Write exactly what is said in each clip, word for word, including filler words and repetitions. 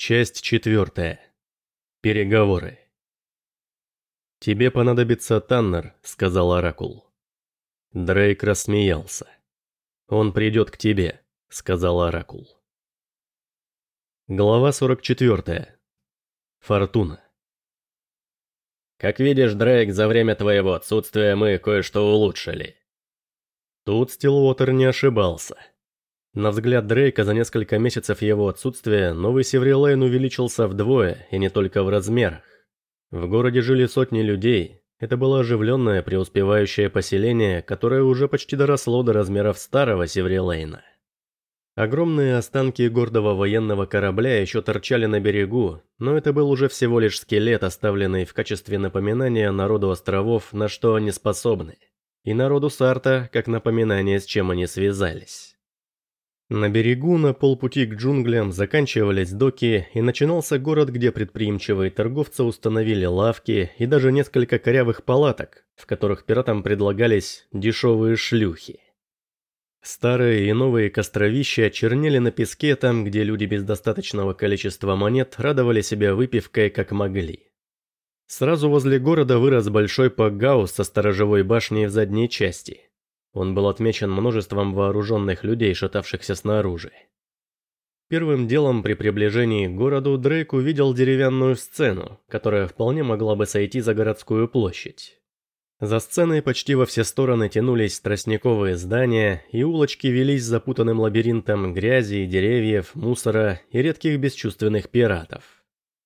Часть четвертая. Переговоры. «Тебе понадобится Таннер», — сказал Оракул. Дрейк рассмеялся. «Он придет к тебе», — сказал Оракул. Глава сорок четвертая. Фортуна. «Как видишь, Дрейк, за время твоего отсутствия мы кое-что улучшили». Тут Стиллуотер не ошибался. На взгляд Дрейка за несколько месяцев его отсутствия Новый Севрилейн увеличился вдвое, и не только в размерах. В городе жили сотни людей, это было оживленное преуспевающее поселение, которое уже почти доросло до размеров старого Севрилейна. Огромные останки гордого военного корабля еще торчали на берегу, но это был уже всего лишь скелет, оставленный в качестве напоминания народу островов, на что они способны, и народу Сарта, как напоминание, с чем они связались. На берегу на полпути к джунглям заканчивались доки, и начинался город, где предприимчивые торговцы установили лавки и даже несколько корявых палаток, в которых пиратам предлагались дешевые шлюхи. Старые и новые костровища чернели на песке там, где люди без достаточного количества монет радовали себя выпивкой как могли. Сразу возле города вырос большой пакгаус со сторожевой башней в задней части. Он был отмечен множеством вооруженных людей, шатавшихся снаружи. Первым делом при приближении к городу Дрейк увидел деревянную сцену, которая вполне могла бы сойти за городскую площадь. За сценой почти во все стороны тянулись тростниковые здания, и улочки велись запутанным лабиринтом грязи, деревьев, мусора и редких бесчувственных пиратов.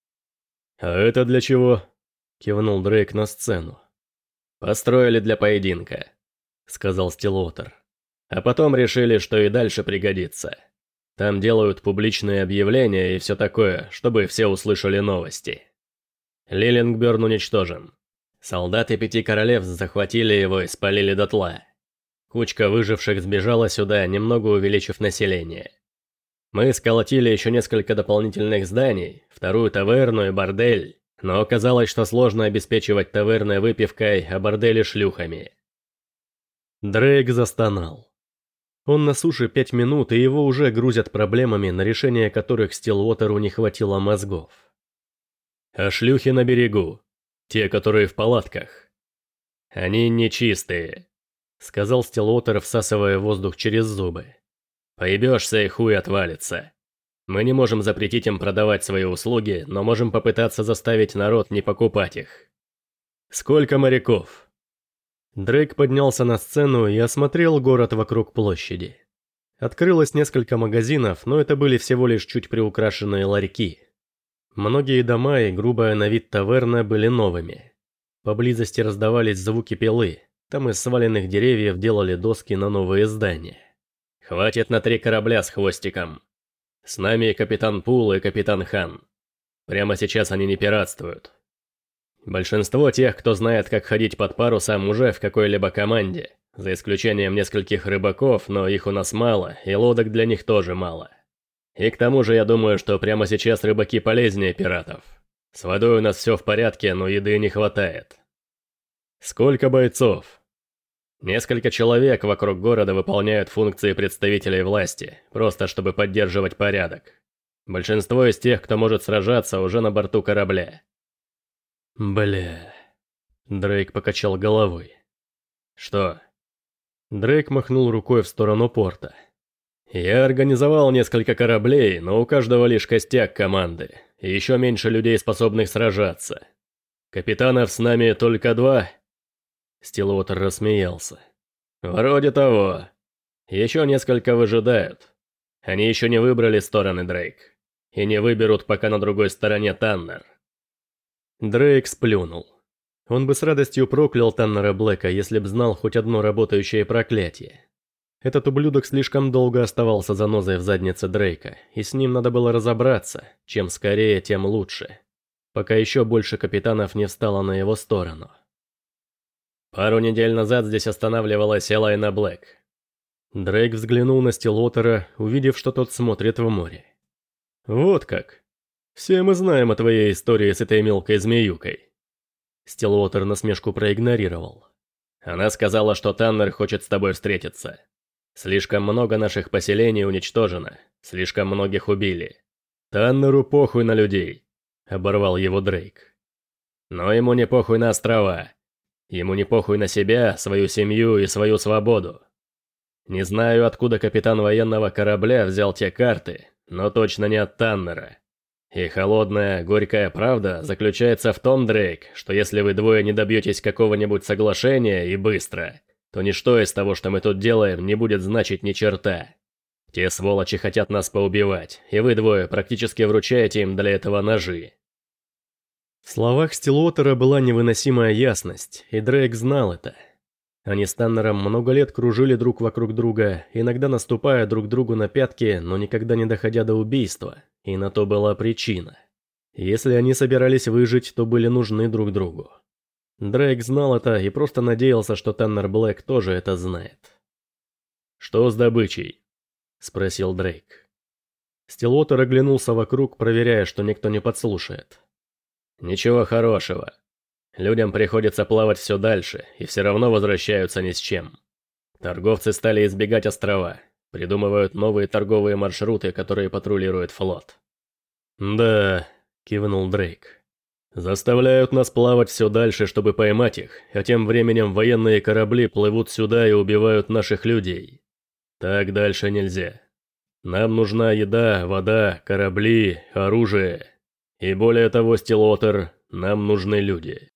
«А это для чего?» — кивнул Дрейк на сцену. «Построили для поединка», — сказал Стиллуотер. «А потом решили, что и дальше пригодится. Там делают публичные объявления и все такое, чтобы все услышали новости. Лилингберн уничтожен. Солдаты Пяти Королевств захватили его и спалили дотла. Кучка выживших сбежала сюда, немного увеличив население. Мы сколотили еще несколько дополнительных зданий, вторую таверну и бордель, но оказалось, что сложно обеспечивать таверны выпивкой, а бордели шлюхами». Дрейк застонал. Он на суше пять минут, и его уже грузят проблемами, на решение которых Стиллуотеру не хватило мозгов. «А шлюхи на берегу? Те, которые в палатках? Они нечистые», — сказал Стиллуотер, всасывая воздух через зубы. «Поебешься и хуй отвалится. Мы не можем запретить им продавать свои услуги, но можем попытаться заставить народ не покупать их. Сколько моряков?» Дрейк поднялся на сцену и осмотрел город вокруг площади. Открылось несколько магазинов, но это были всего лишь чуть приукрашенные ларьки. Многие дома и грубая на вид таверна были новыми. Поблизости раздавались звуки пилы, там из сваленных деревьев делали доски на новые здания. «Хватит на три корабля с хвостиком. С нами капитан Пул и капитан Хан. Прямо сейчас они не пиратствуют. Большинство тех, кто знает, как ходить под парусом, уже в какой-либо команде, за исключением нескольких рыбаков, но их у нас мало, и лодок для них тоже мало. И к тому же я думаю, что прямо сейчас рыбаки полезнее пиратов. С водой у нас все в порядке, но еды не хватает». «Сколько бойцов?» «Несколько человек вокруг города выполняют функции представителей власти, просто чтобы поддерживать порядок. Большинство из тех, кто может сражаться, уже на борту корабля». «Бля...» Дрейк покачал головой. «Что?» Дрейк махнул рукой в сторону порта. «Я организовал несколько кораблей, но у каждого лишь костяк команды, и еще меньше людей, способных сражаться. Капитанов с нами только два?» Стиллуотер рассмеялся. «Вроде того. Еще несколько выжидают. Они еще не выбрали стороны, Дрейк. И не выберут, пока на другой стороне Таннер». Дрейк сплюнул. Он бы с радостью проклял Таннера Блэка, если б знал хоть одно работающее проклятие. Этот ублюдок слишком долго оставался занозой в заднице Дрейка, и с ним надо было разобраться, чем скорее, тем лучше. Пока еще больше капитанов не встало на его сторону. «Пару недель назад здесь останавливалась Элайна Блэк». Дрейк взглянул на Стиллуотера, увидев, что тот смотрит в море. «Вот как. Все мы знаем о твоей истории с этой мелкой змеюкой». Стиллуотер насмешку проигнорировал. «Она сказала, что Таннер хочет с тобой встретиться. Слишком много наших поселений уничтожено, слишком многих убили. «Таннеру похуй на людей», — оборвал его Дрейк. «Но ему не похуй на острова. Ему не похуй на себя, свою семью и свою свободу. Не знаю, откуда капитан военного корабля взял те карты, но точно не от Таннера. И холодная, горькая правда заключается в том, Дрейк, что если вы двое не добьетесь какого-нибудь соглашения и быстро, то ничто из того, что мы тут делаем, не будет значить ни черта. Те сволочи хотят нас поубивать, и вы двое практически вручаете им для этого ножи». В словах Стиллуотера была невыносимая ясность, и Дрейк знал это. Они с Таннером много лет кружили друг вокруг друга, иногда наступая друг другу на пятки, но никогда не доходя до убийства, и на то была причина. Если они собирались выжить, то были нужны друг другу. Дрейк знал это и просто надеялся, что Таннер Блэк тоже это знает. «Что с добычей?» – спросил Дрейк. Стиллуотер оглянулся вокруг, проверяя, что никто не подслушает. «Ничего хорошего. Людям приходится плавать все дальше, и все равно возвращаются ни с чем. Торговцы стали избегать острова, придумывают новые торговые маршруты, которые патрулирует флот». «Да», – кивнул Дрейк. «Заставляют нас плавать все дальше, чтобы поймать их, а тем временем военные корабли плывут сюда и убивают наших людей. Так дальше нельзя. Нам нужна еда, вода, корабли, оружие. И более того, Стиллуотер, нам нужны люди».